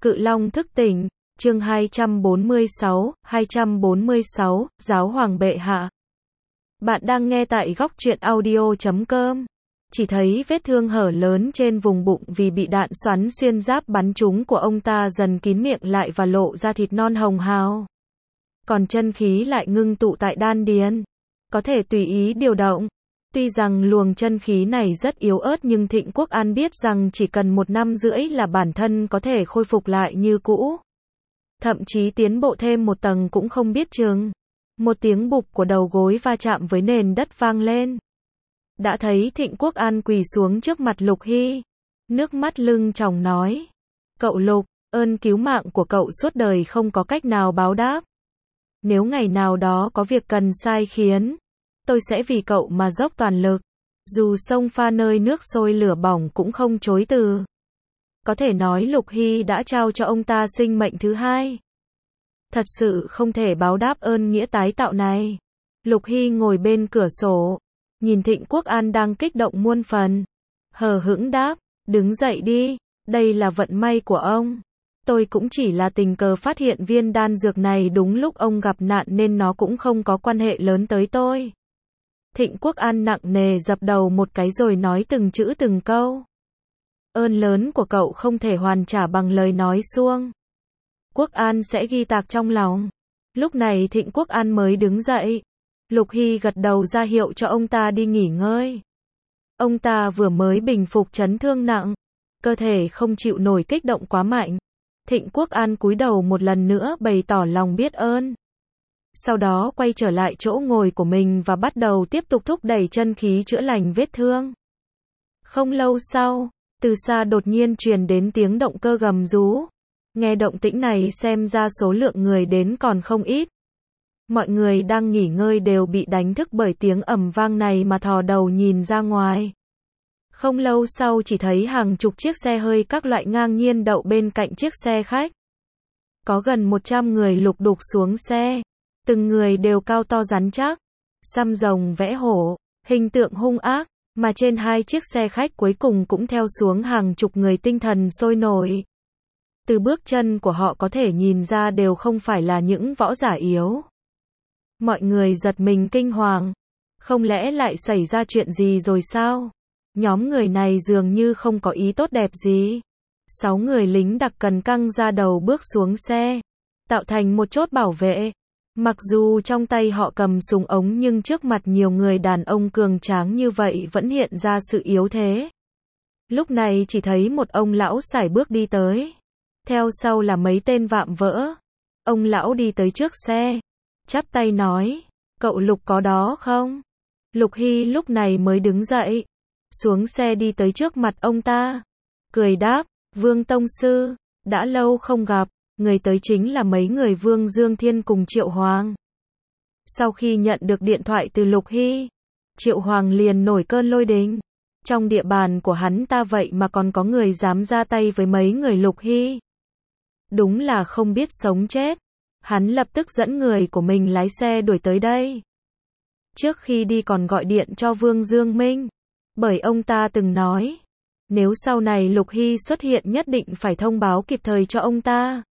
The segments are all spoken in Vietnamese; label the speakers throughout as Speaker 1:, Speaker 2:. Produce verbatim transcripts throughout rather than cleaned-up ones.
Speaker 1: Cự Long thức tỉnh, chương hai trăm bốn mươi sáu, hai trăm bốn mươi sáu, Giáo hoàng bệ hạ. Bạn đang nghe tại góc truyện audio chấm com. Chỉ thấy vết thương hở lớn trên vùng bụng vì bị đạn xoắn xuyên giáp bắn trúng của ông ta dần kín miệng lại và lộ ra thịt non hồng hào. Còn chân khí lại ngưng tụ tại đan điền, có thể tùy ý điều động. Tuy rằng luồng chân khí này rất yếu ớt nhưng Thịnh Quốc An biết rằng chỉ cần một năm rưỡi là bản thân có thể khôi phục lại như cũ. Thậm chí tiến bộ thêm một tầng cũng không biết chừng. Một tiếng bụp của đầu gối va chạm với nền đất vang lên. Đã thấy Thịnh Quốc An quỳ xuống trước mặt Lục Hy. Nước mắt lưng tròng nói. Cậu Lục, ơn cứu mạng của cậu suốt đời không có cách nào báo đáp. Nếu ngày nào đó có việc cần sai khiến, tôi sẽ vì cậu mà dốc toàn lực. Dù sông pha nơi nước sôi lửa bỏng cũng không chối từ. Có thể nói Lục Hy đã trao cho ông ta sinh mệnh thứ hai. Thật sự không thể báo đáp ơn nghĩa tái tạo này. Lục Hy ngồi bên cửa sổ, nhìn Thịnh Quốc An đang kích động muôn phần. Hờ hững đáp, đứng dậy đi, đây là vận may của ông. Tôi cũng chỉ là tình cờ phát hiện viên đan dược này đúng lúc ông gặp nạn nên nó cũng không có quan hệ lớn tới tôi. Thịnh Quốc An nặng nề dập đầu một cái rồi nói từng chữ từng câu. Ơn lớn của cậu không thể hoàn trả bằng lời nói suông. Quốc An sẽ ghi tạc trong lòng. Lúc này Thịnh Quốc An mới đứng dậy. Lục Hy gật đầu ra hiệu cho ông ta đi nghỉ ngơi. Ông ta vừa mới bình phục chấn thương nặng, cơ thể không chịu nổi kích động quá mạnh. Thịnh Quốc An cúi đầu một lần nữa bày tỏ lòng biết ơn. Sau đó quay trở lại chỗ ngồi của mình và bắt đầu tiếp tục thúc đẩy chân khí chữa lành vết thương. Không lâu sau, từ xa đột nhiên truyền đến tiếng động cơ gầm rú. Nghe động tĩnh này xem ra số lượng người đến còn không ít. Mọi người đang nghỉ ngơi đều bị đánh thức bởi tiếng ầm vang này mà thò đầu nhìn ra ngoài. Không lâu sau chỉ thấy hàng chục chiếc xe hơi các loại ngang nhiên đậu bên cạnh chiếc xe khách. Có gần một trăm người lục đục xuống xe. Từng người đều cao to rắn chắc, xăm rồng vẽ hổ, hình tượng hung ác, mà trên hai chiếc xe khách cuối cùng cũng theo xuống hàng chục người tinh thần sôi nổi. Từ bước chân của họ có thể nhìn ra đều không phải là những võ giả yếu. Mọi người giật mình kinh hoàng. Không lẽ lại xảy ra chuyện gì rồi sao? Nhóm người này dường như không có ý tốt đẹp gì. Sáu người lính đặc cần căng ra đầu bước xuống xe, tạo thành một chốt bảo vệ. Mặc dù trong tay họ cầm súng ống nhưng trước mặt nhiều người đàn ông cường tráng như vậy vẫn hiện ra sự yếu thế. Lúc này chỉ thấy một ông lão sải bước đi tới. Theo sau là mấy tên vạm vỡ. Ông lão đi tới trước xe, chắp tay nói, cậu Lục có đó không? Lục Hy lúc này mới đứng dậy, xuống xe đi tới trước mặt ông ta. Cười đáp, Vương Tông Sư, đã lâu không gặp. Người tới chính là mấy người Vương Dương Thiên cùng Triệu Hoàng. Sau khi nhận được điện thoại từ Lục Hy, Triệu Hoàng liền nổi cơn lôi đình. Trong địa bàn của hắn ta vậy mà còn có người dám ra tay với mấy người Lục Hy. Đúng là không biết sống chết. Hắn lập tức dẫn người của mình lái xe đuổi tới đây. Trước khi đi còn gọi điện cho Vương Dương Minh. Bởi ông ta từng nói, nếu sau này Lục Hy xuất hiện nhất định phải thông báo kịp thời cho ông ta.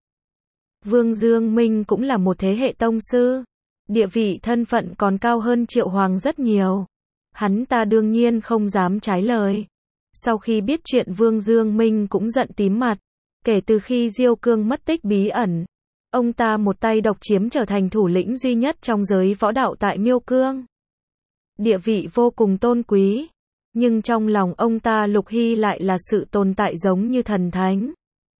Speaker 1: Vương Dương Minh cũng là một thế hệ tông sư. Địa vị thân phận còn cao hơn Triệu Hoàng rất nhiều. Hắn ta đương nhiên không dám trái lời. Sau khi biết chuyện Vương Dương Minh cũng giận tím mặt. Kể từ khi Diêu Cương mất tích bí ẩn, ông ta một tay độc chiếm trở thành thủ lĩnh duy nhất trong giới võ đạo tại Miêu Cương. Địa vị vô cùng tôn quý. Nhưng trong lòng ông ta Lục Hy lại là sự tồn tại giống như thần thánh.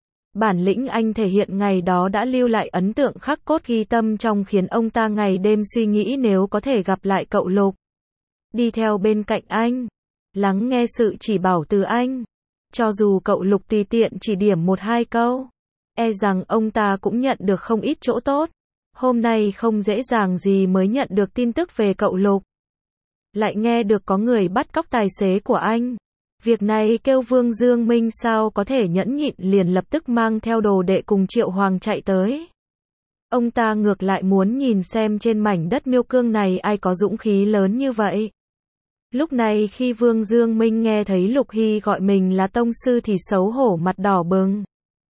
Speaker 1: Bản lĩnh anh thể hiện ngày đó đã lưu lại ấn tượng khắc cốt ghi tâm trong khiến ông ta ngày đêm suy nghĩ nếu có thể gặp lại cậu Lục. Đi theo bên cạnh anh, lắng nghe sự chỉ bảo từ anh. Cho dù cậu Lục tùy tiện chỉ điểm một hai câu, e rằng ông ta cũng nhận được không ít chỗ tốt. Hôm nay không dễ dàng gì mới nhận được tin tức về cậu Lục. Lại nghe được có người bắt cóc tài xế của anh. Việc này kêu Vương Dương Minh sao có thể nhẫn nhịn liền lập tức mang theo đồ đệ cùng Triệu Hoàng chạy tới. Ông ta ngược lại muốn nhìn xem trên mảnh đất Miêu Cương này ai có dũng khí lớn như vậy. Lúc này khi Vương Dương Minh nghe thấy Lục Hy gọi mình là tông sư thì xấu hổ mặt đỏ bừng.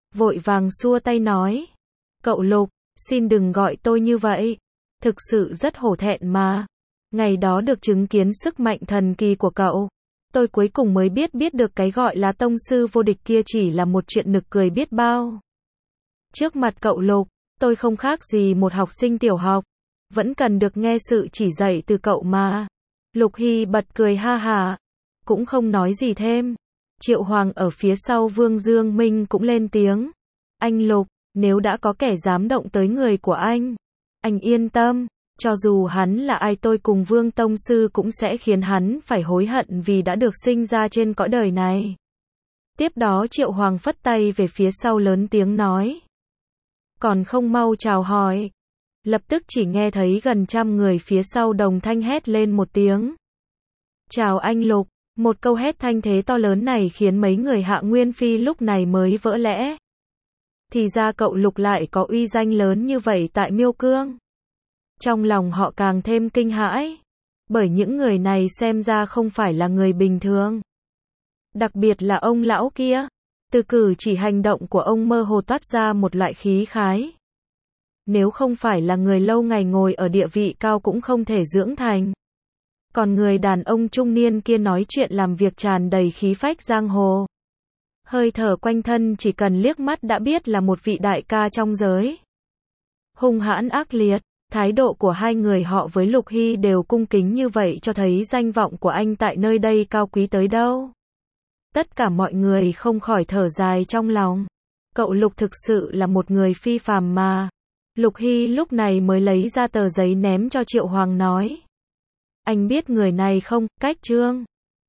Speaker 1: vội vàng xua tay nói. Cậu Lục, xin đừng gọi tôi như vậy. Thực sự rất hổ thẹn mà. Ngày đó được chứng kiến sức mạnh thần kỳ của cậu. Tôi cuối cùng mới biết biết được cái gọi là tông sư vô địch kia chỉ là một chuyện nực cười biết bao. Trước mặt cậu Lục, tôi không khác gì một học sinh tiểu học. Vẫn cần được nghe sự chỉ dạy từ cậu mà. Lục Hy bật cười ha hả. Cũng không nói gì thêm. Triệu Hoàng ở phía sau Vương Dương Minh cũng lên tiếng. Anh Lục, nếu đã có kẻ dám động tới người của anh, anh yên tâm. Cho dù hắn là ai tôi cùng Vương Tông Sư cũng sẽ khiến hắn phải hối hận vì đã được sinh ra trên cõi đời này. Tiếp đó Triệu Hoàng phất tay về phía sau lớn tiếng nói. Còn không mau chào hỏi. Lập tức chỉ nghe thấy gần trăm người phía sau đồng thanh hét lên một tiếng. Chào anh Lục. Một câu hét thanh thế to lớn này khiến mấy người Hạ Nguyên Phi lúc này mới vỡ lẽ. Thì ra cậu Lục lại có uy danh lớn như vậy tại Miêu Cương. Trong lòng họ càng thêm kinh hãi. Bởi những người này xem ra không phải là người bình thường. Đặc biệt là ông lão kia. Từ cử chỉ hành động của ông mơ hồ toát ra một loại khí khái. Nếu không phải là người lâu ngày ngồi ở địa vị cao cũng không thể dưỡng thành. Còn người đàn ông trung niên kia nói chuyện làm việc tràn đầy khí phách giang hồ. Hơi thở quanh thân chỉ cần liếc mắt đã biết là một vị đại ca trong giới. Hung hãn ác liệt, thái độ của hai người họ với Lục Hy đều cung kính như vậy cho thấy danh vọng của anh tại nơi đây cao quý tới đâu. Tất cả mọi người không khỏi thở dài trong lòng. Cậu Lục thực sự là một người phi phàm mà. Lục Hy lúc này mới lấy ra tờ giấy ném cho Triệu Hoàng nói. Anh biết người này không, Cách Trương.